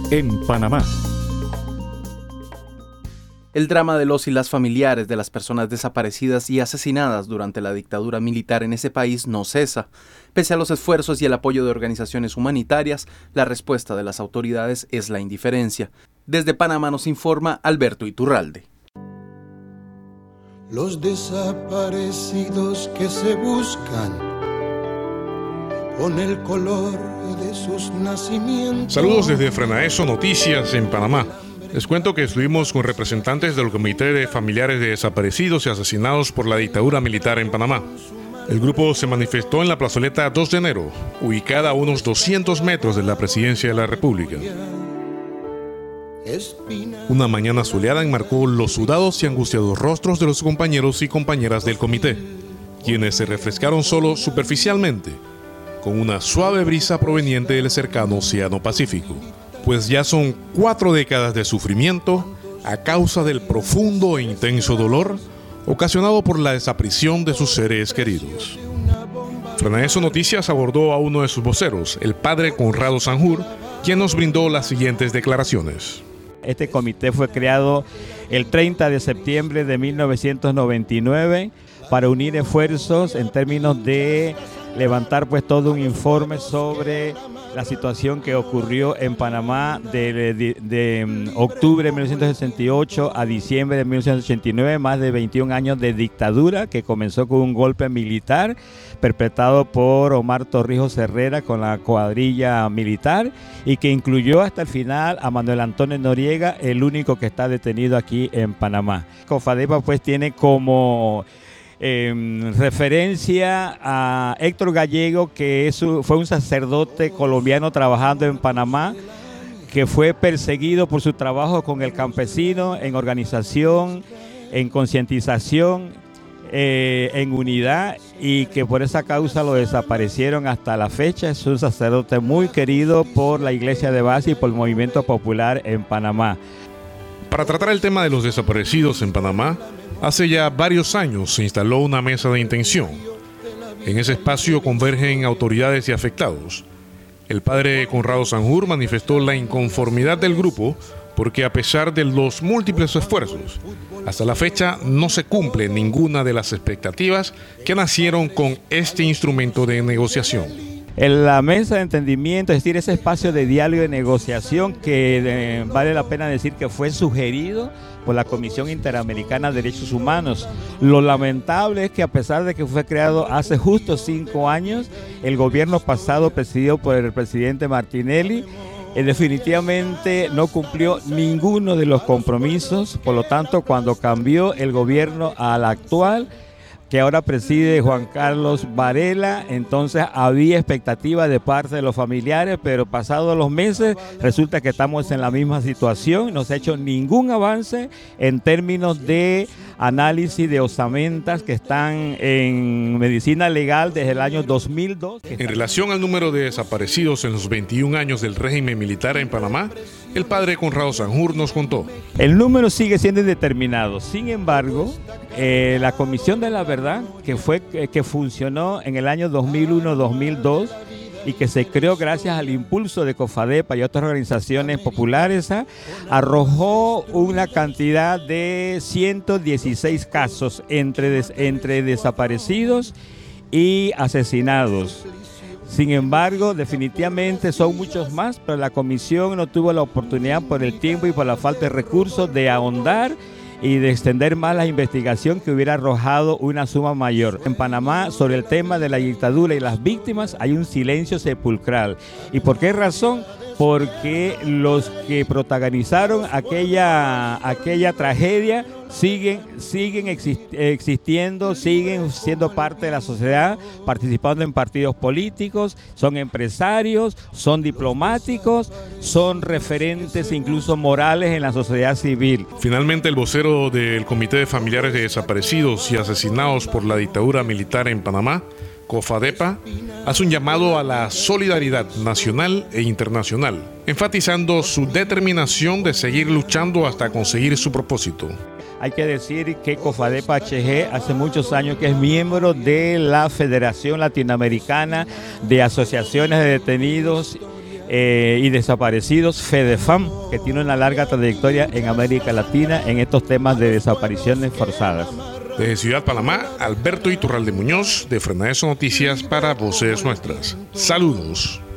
en Panamá. El drama de los y las familiares de las personas desaparecidas y asesinadas durante la dictadura militar en ese país no cesa. Pese a los esfuerzos y el apoyo de organizaciones humanitarias, la respuesta de las autoridades es la indiferencia. Desde Panamá nos informa Alberto Iturralde. Los desaparecidos que se buscan con el color de sus nacimientos. Saludos desde Frenaeso Noticias en Panamá. Les cuento que estuvimos con representantes del Comité de Familiares de Desaparecidos y Asesinados por la Dictadura Militar en Panamá. El grupo se manifestó en la plazoleta 2 de enero, ubicada a unos 200 metros de la Presidencia de la República. Una mañana soleada enmarcó los sudados y angustiados rostros de los compañeros y compañeras del comité, quienes se refrescaron solo superficialmente, con una suave brisa proveniente del cercano Océano Pacífico, pues ya son 4 décadas de sufrimiento a causa del profundo e intenso dolor ocasionado por la desaparición de sus seres queridos. Frenaeso Noticias abordó a uno de sus voceros, el padre Conrado Sanjur, quien nos brindó las siguientes declaraciones. Este comité fue creado el 30 de septiembre de 1999 para unir esfuerzos en términos de levantar todo un informe sobre la situación que ocurrió en Panamá de octubre de 1968 a diciembre de 1989, más de 21 años de dictadura que comenzó con un golpe militar perpetrado por Omar Torrijos Herrera con la cuadrilla militar y que incluyó hasta el final a Manuel Antonio Noriega, el único que está detenido aquí en Panamá. COFADEPA tiene como referencia a Héctor Gallego, que fue un sacerdote colombiano trabajando en Panamá, que fue perseguido por su trabajo con el campesino en organización, en concientización, en unidad, y que por esa causa lo desaparecieron hasta la fecha. Es un sacerdote muy querido por la Iglesia de base y por el movimiento popular en Panamá. Para tratar el tema de los desaparecidos en Panamá, hace ya varios años se instaló una mesa de intención. En ese espacio convergen autoridades y afectados. El padre Conrado Sanjur manifestó la inconformidad del grupo porque a pesar de los múltiples esfuerzos, hasta la fecha no se cumple ninguna de las expectativas que nacieron con este instrumento de negociación. En la mesa de entendimiento, es decir, ese espacio de diálogo y negociación que vale la pena decir que fue sugerido por la Comisión Interamericana de Derechos Humanos. Lo lamentable es que a pesar de que fue creado hace justo 5 años, el gobierno pasado presidido por el presidente Martinelli definitivamente no cumplió ninguno de los compromisos. Por lo tanto, cuando cambió el gobierno al actual, que ahora preside Juan Carlos Varela, entonces había expectativa de parte de los familiares, pero pasados los meses resulta que estamos en la misma situación. No se ha hecho ningún avance en términos de análisis de osamentas que están en medicina legal desde el año 2002. En relación al número de desaparecidos en los 21 años del régimen militar en Panamá, el padre Conrado Sanjur nos contó. El número sigue siendo indeterminado. Sin embargo, la Comisión de la Verdad, que funcionó en el año 2001-2002 y que se creó gracias al impulso de COFADEPA y otras organizaciones populares, arrojó una cantidad de 116 casos entre desaparecidos y asesinados. Sin embargo, definitivamente son muchos más, pero la comisión no tuvo la oportunidad por el tiempo y por la falta de recursos de ahondar y de extender más la investigación que hubiera arrojado una suma mayor. En Panamá, sobre el tema de la dictadura y las víctimas, hay un silencio sepulcral. ¿Y por qué razón? Porque los que protagonizaron aquella tragedia siguen existiendo, siguen siendo parte de la sociedad, participando en partidos políticos, son empresarios, son diplomáticos, son referentes incluso morales en la sociedad civil. Finalmente, el vocero del Comité de Familiares de Desaparecidos y Asesinados por la Dictadura Militar en Panamá, COFADEPA, hace un llamado a la solidaridad nacional e internacional, enfatizando su determinación de seguir luchando hasta conseguir su propósito. Hay que decir que COFADEPA HG hace muchos años que es miembro de la Federación Latinoamericana de Asociaciones de Detenidos y Desaparecidos, FEDEFAM, que tiene una larga trayectoria en América Latina en estos temas de desapariciones forzadas. Desde Ciudad Panamá, Alberto Iturralde Muñoz, de Frenadeso Noticias para Voces Nuestras. Saludos.